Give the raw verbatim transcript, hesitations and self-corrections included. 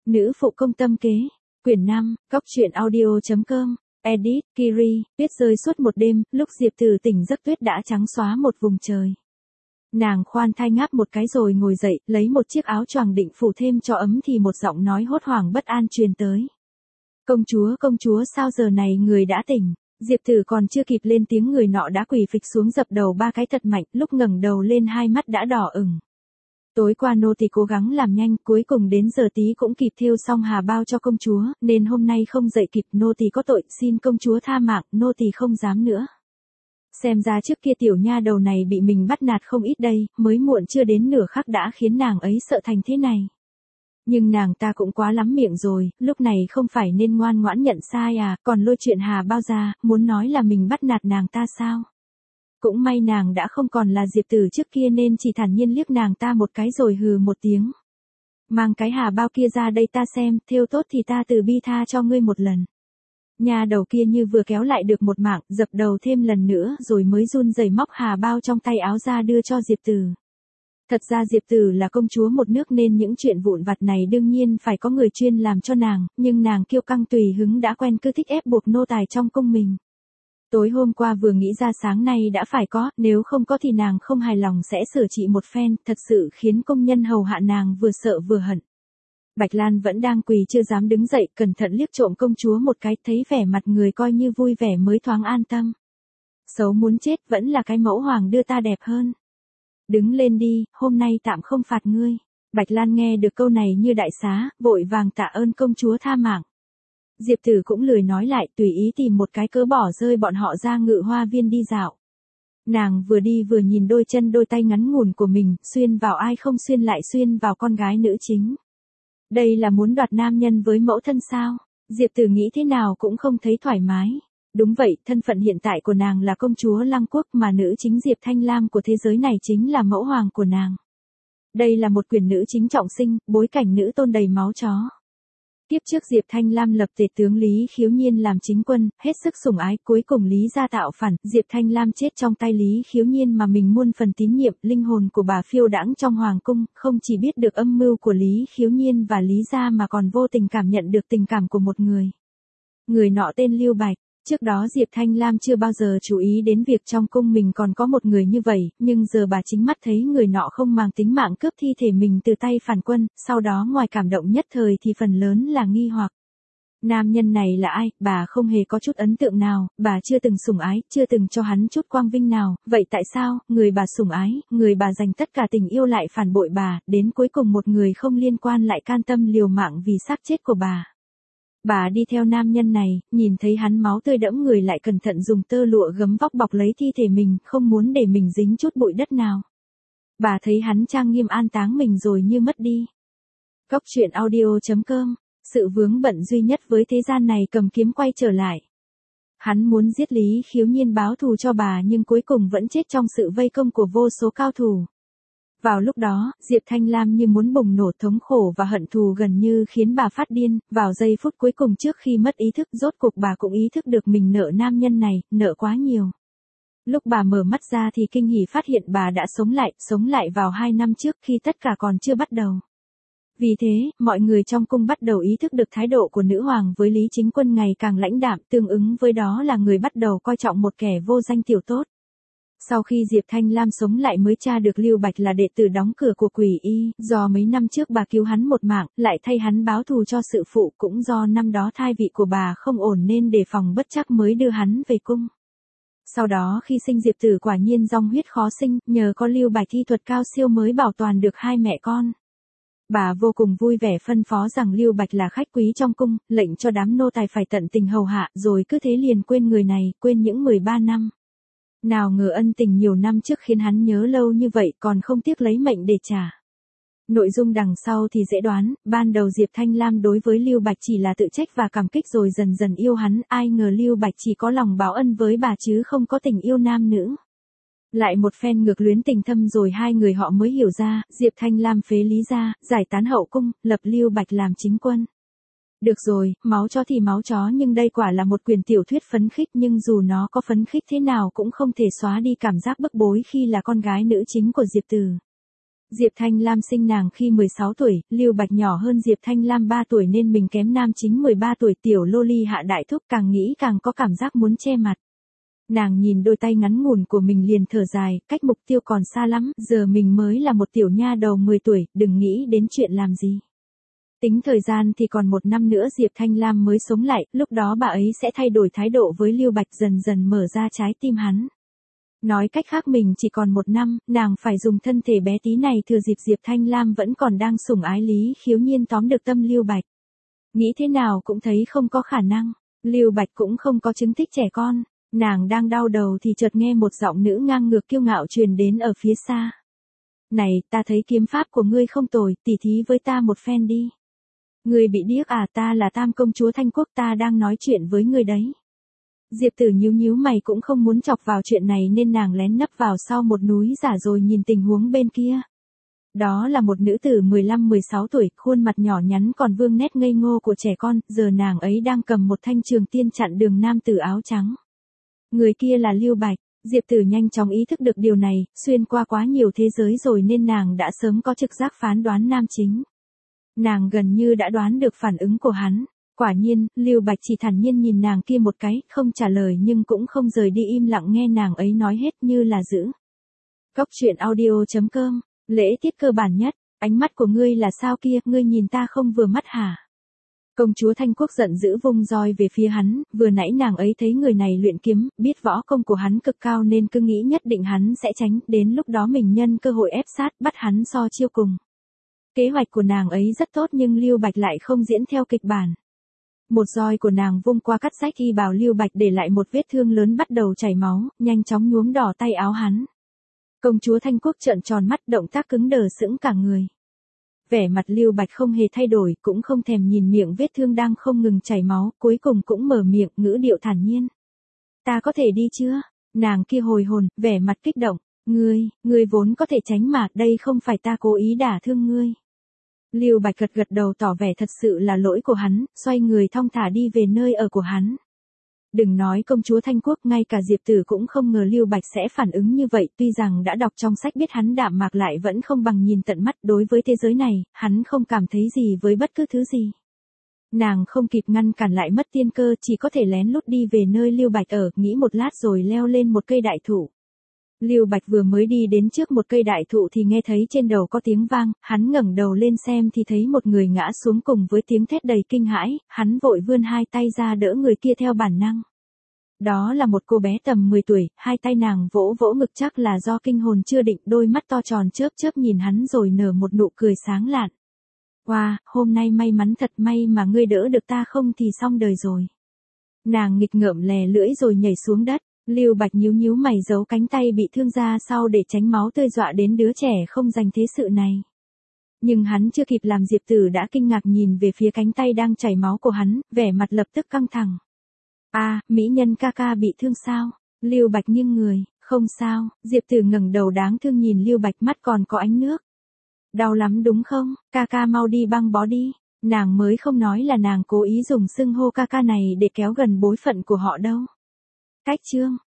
Nữ phụ công tâm kế. Quyển năm, Cóc truyện audio chấm com. Edit, Kiri. Tuyết rơi suốt một đêm, lúc Diệp Tử tỉnh giấc tuyết đã trắng xóa một vùng trời. Nàng khoan thai ngáp một cái rồi ngồi dậy, lấy một chiếc áo choàng định phủ thêm cho ấm thì một giọng nói hốt hoảng bất an truyền tới. Công chúa, công chúa, sao giờ này người đã tỉnh? Diệp Tử còn chưa kịp lên tiếng người nọ đã quỳ phịch xuống dập đầu ba cái thật mạnh, lúc ngẩng đầu lên hai mắt đã đỏ ửng. Tối qua nô tỳ cố gắng làm nhanh, cuối cùng đến giờ tí cũng kịp thêu xong hà bao cho công chúa, nên hôm nay không dậy kịp, nô tỳ có tội, xin công chúa tha mạng, nô tỳ không dám nữa. Xem ra trước kia tiểu nha đầu này bị mình bắt nạt không ít đây, mới muộn chưa đến nửa khắc đã khiến nàng ấy sợ thành thế này. Nhưng nàng ta cũng quá lắm miệng rồi, lúc này không phải nên ngoan ngoãn nhận sai à, còn lôi chuyện hà bao ra, muốn nói là mình bắt nạt nàng ta sao? Cũng may nàng đã không còn là Diệp Tử trước kia nên chỉ thản nhiên liếc nàng ta một cái rồi hừ một tiếng. Mang cái hà bao kia ra đây ta xem, thêu tốt thì ta từ bi tha cho ngươi một lần. Nhà đầu kia như vừa kéo lại được một mạng, dập đầu thêm lần nữa rồi mới run rẩy móc hà bao trong tay áo ra đưa cho Diệp Tử. Thật ra Diệp Tử là công chúa một nước nên những chuyện vụn vặt này đương nhiên phải có người chuyên làm cho nàng, nhưng nàng kiêu căng tùy hứng đã quen cứ thích ép buộc nô tài trong cung mình. Tối hôm qua vừa nghĩ ra sáng nay đã phải có, nếu không có thì nàng không hài lòng sẽ sửa trị một phen, thật sự khiến công nhân hầu hạ nàng vừa sợ vừa hận. Bạch Lan vẫn đang quỳ chưa dám đứng dậy, cẩn thận liếc trộm công chúa một cái, thấy vẻ mặt người coi như vui vẻ mới thoáng an tâm. Xấu muốn chết, vẫn là cái mẫu hoàng đưa ta đẹp hơn. Đứng lên đi, hôm nay tạm không phạt ngươi. Bạch Lan nghe được câu này như đại xá, vội vàng tạ ơn công chúa tha mạng. Diệp Tử cũng lười nói lại, tùy ý tìm một cái cớ bỏ rơi bọn họ ra Ngự Hoa Viên đi dạo. Nàng vừa đi vừa nhìn đôi chân đôi tay ngắn ngủn của mình, xuyên vào ai không xuyên lại xuyên vào con gái nữ chính. Đây là muốn đoạt nam nhân với mẫu thân sao? Diệp Tử nghĩ thế nào cũng không thấy thoải mái. Đúng vậy, thân phận hiện tại của nàng là công chúa Lăng Quốc mà nữ chính Diệp Thanh Lam của thế giới này chính là mẫu hoàng của nàng. Đây là một quyền nữ chính trọng sinh, bối cảnh nữ tôn đầy máu chó. Tiếp trước Diệp Thanh Lam lập tể tướng Lý Khiếu Nhiên làm chính quân, hết sức sủng ái, cuối cùng Lý gia tạo phản, Diệp Thanh Lam chết trong tay Lý Khiếu Nhiên mà mình muôn phần tín nhiệm, linh hồn của bà phiêu đãng trong hoàng cung, không chỉ biết được âm mưu của Lý Khiếu Nhiên và Lý gia mà còn vô tình cảm nhận được tình cảm của một người. Người nọ tên Lưu Bạch. Trước đó Diệp Thanh Lam chưa bao giờ chú ý đến việc trong cung mình còn có một người như vậy, nhưng giờ bà chính mắt thấy người nọ không màng tính mạng cướp thi thể mình từ tay phản quân, sau đó ngoài cảm động nhất thời thì phần lớn là nghi hoặc. Nam nhân này là ai, bà không hề có chút ấn tượng nào, bà chưa từng sủng ái, chưa từng cho hắn chút quang vinh nào, vậy tại sao, người bà sủng ái, người bà dành tất cả tình yêu lại phản bội bà, đến cuối cùng một người không liên quan lại can tâm liều mạng vì xác chết của bà. Bà đi theo nam nhân này, nhìn thấy hắn máu tươi đẫm người lại cẩn thận dùng tơ lụa gấm vóc bọc lấy thi thể mình, không muốn để mình dính chút bụi đất nào. Bà thấy hắn trang nghiêm an táng mình rồi như mất đi. Cóc truyện audio chấm com. Sự vướng bận duy nhất với thế gian này cầm kiếm quay trở lại. Hắn muốn giết Lý Khiếu Nhiên báo thù cho bà nhưng cuối cùng vẫn chết trong sự vây công của vô số cao thủ. Vào lúc đó, Diệp Thanh Lam như muốn bùng nổ, thống khổ và hận thù gần như khiến bà phát điên, vào giây phút cuối cùng trước khi mất ý thức rốt cuộc bà cũng ý thức được mình nợ nam nhân này, nợ quá nhiều. Lúc bà mở mắt ra thì kinh hỉ phát hiện bà đã sống lại, sống lại vào hai năm trước khi tất cả còn chưa bắt đầu. Vì thế, mọi người trong cung bắt đầu ý thức được thái độ của nữ hoàng với Lý Chính Quân ngày càng lãnh đạm, tương ứng với đó là người bắt đầu coi trọng một kẻ vô danh tiểu tốt. Sau khi Diệp Thanh Lam sống lại mới tra được Lưu Bạch là đệ tử đóng cửa của Quỷ Y, do mấy năm trước bà cứu hắn một mạng, lại thay hắn báo thù cho sự phụ, cũng do năm đó thai vị của bà không ổn nên đề phòng bất trắc mới đưa hắn về cung. Sau đó khi sinh Diệp Tử quả nhiên dòng huyết khó sinh, nhờ có Lưu Bạch thi thuật cao siêu mới bảo toàn được hai mẹ con. Bà vô cùng vui vẻ phân phó rằng Lưu Bạch là khách quý trong cung, lệnh cho đám nô tài phải tận tình hầu hạ, rồi cứ thế liền quên người này, quên những mười ba năm. Nào ngờ ân tình nhiều năm trước khiến hắn nhớ lâu như vậy còn không tiếc lấy mệnh để trả. Nội dung đằng sau thì dễ đoán, ban đầu Diệp Thanh Lam đối với Lưu Bạch chỉ là tự trách và cảm kích rồi dần dần yêu hắn, ai ngờ Lưu Bạch chỉ có lòng báo ân với bà chứ không có tình yêu nam nữ. Lại một phen ngược luyến tình thâm rồi hai người họ mới hiểu ra, Diệp Thanh Lam phế Lý gia, giải tán hậu cung, lập Lưu Bạch làm chính quân. Được rồi, máu chó thì máu chó nhưng đây quả là một quyền tiểu thuyết phấn khích nhưng dù nó có phấn khích thế nào cũng không thể xóa đi cảm giác bức bối khi là con gái nữ chính của Diệp Tử. Diệp Thanh Lam sinh nàng khi mười sáu tuổi, Lưu Bạch nhỏ hơn Diệp Thanh Lam ba tuổi nên mình kém nam chính mười ba tuổi, tiểu loli Hạ Đại Thúc càng nghĩ càng có cảm giác muốn che mặt. Nàng nhìn đôi tay ngắn ngủn của mình liền thở dài, cách mục tiêu còn xa lắm, giờ mình mới là một tiểu nha đầu mười tuổi, đừng nghĩ đến chuyện làm gì. Tính thời gian thì còn một năm nữa Diệp Thanh Lam mới sống lại, lúc đó bà ấy sẽ thay đổi thái độ với Lưu Bạch, dần dần mở ra trái tim hắn. Nói cách khác mình chỉ còn một năm, nàng phải dùng thân thể bé tí này thừa dịp Diệp Thanh Lam vẫn còn đang sủng ái Lý Khiếu Nhiên tóm được tâm Lưu Bạch. Nghĩ thế nào cũng thấy không có khả năng, Lưu Bạch cũng không có chứng thích trẻ con. Nàng đang đau đầu thì chợt nghe một giọng nữ ngang ngược kiêu ngạo truyền đến ở phía xa. Này, ta thấy kiếm pháp của ngươi không tồi, tỉ thí với ta một phen đi. Ngươi bị điếc à, ta là Tam công chúa Thanh Quốc, ta đang nói chuyện với ngươi đấy. Diệp Tử nhíu nhíu mày cũng không muốn chọc vào chuyện này nên nàng lén nấp vào sau một núi giả rồi nhìn tình huống bên kia. Đó là một nữ tử mười lăm mười sáu tuổi, khuôn mặt nhỏ nhắn còn vương nét ngây ngô của trẻ con, giờ nàng ấy đang cầm một thanh trường tiên chặn đường nam tử áo trắng. Người kia là Lưu Bạch, Diệp Tử nhanh chóng ý thức được điều này, xuyên qua quá nhiều thế giới rồi nên nàng đã sớm có trực giác phán đoán nam chính. Nàng gần như đã đoán được phản ứng của hắn, quả nhiên, Lưu Bạch chỉ thản nhiên nhìn nàng kia một cái, không trả lời nhưng cũng không rời đi, im lặng nghe nàng ấy nói hết như là giữ. Cốc truyện audio chấm com, lễ tiết cơ bản nhất, ánh mắt của ngươi là sao kia, ngươi nhìn ta không vừa mắt hả? Công chúa Thanh Quốc giận dữ vung roi về phía hắn, vừa nãy nàng ấy thấy người này luyện kiếm, biết võ công của hắn cực cao nên cứ nghĩ nhất định hắn sẽ tránh, đến lúc đó mình nhân cơ hội ép sát, bắt hắn so chiêu cùng. Kế hoạch của nàng ấy rất tốt nhưng Lưu Bạch lại không diễn theo kịch bản. Một roi của nàng vung qua cắt rách y bào Lưu Bạch, để lại một vết thương lớn bắt đầu chảy máu, nhanh chóng nhuốm đỏ tay áo hắn. Công chúa Thanh Quốc trợn tròn mắt, động tác cứng đờ sững cả người. Vẻ mặt Lưu Bạch không hề thay đổi, cũng không thèm nhìn miệng vết thương đang không ngừng chảy máu, cuối cùng cũng mở miệng, ngữ điệu thản nhiên. Ta có thể đi chưa? Nàng kia hồi hồn, vẻ mặt kích động. Ngươi, ngươi vốn có thể tránh mà, đây không phải ta cố ý đả thương ngươi. Lưu Bạch gật gật đầu tỏ vẻ thật sự là lỗi của hắn, xoay người thong thả đi về nơi ở của hắn. Đừng nói công chúa Thanh Quốc, ngay cả Diệp Tử cũng không ngờ Lưu Bạch sẽ phản ứng như vậy, tuy rằng đã đọc trong sách biết hắn đạm mạc lại vẫn không bằng nhìn tận mắt, đối với thế giới này, hắn không cảm thấy gì với bất cứ thứ gì. Nàng không kịp ngăn cản lại mất tiên cơ, chỉ có thể lén lút đi về nơi Lưu Bạch ở, nghĩ một lát rồi leo lên một cây đại thụ. Lưu Bạch vừa mới đi đến trước một cây đại thụ thì nghe thấy trên đầu có tiếng vang, hắn ngẩng đầu lên xem thì thấy một người ngã xuống cùng với tiếng thét đầy kinh hãi, hắn vội vươn hai tay ra đỡ người kia theo bản năng. Đó là một cô bé tầm mười tuổi, hai tay nàng vỗ vỗ ngực, chắc là do kinh hồn chưa định, đôi mắt to tròn chớp chớp nhìn hắn rồi nở một nụ cười sáng lạn. Wow, hôm nay may mắn thật, may mà ngươi đỡ được ta, không thì xong đời rồi. Nàng nghịch ngợm lè lưỡi rồi nhảy xuống đất. Lưu Bạch nhíu nhíu mày giấu cánh tay bị thương ra sau để tránh máu tươi dọa đến đứa trẻ không dành thế sự này. Nhưng hắn chưa kịp làm Diệp Tử đã kinh ngạc nhìn về phía cánh tay đang chảy máu của hắn, vẻ mặt lập tức căng thẳng. A, à, mỹ nhân ca ca bị thương sao? Lưu Bạch nghiêng người, không sao. Diệp Tử ngẩng đầu đáng thương nhìn Lưu Bạch, mắt còn có ánh nước. Đau lắm đúng không? Ca ca mau đi băng bó đi. Nàng mới không nói là nàng cố ý dùng xưng hô ca ca này để kéo gần bối phận của họ đâu. Cách chương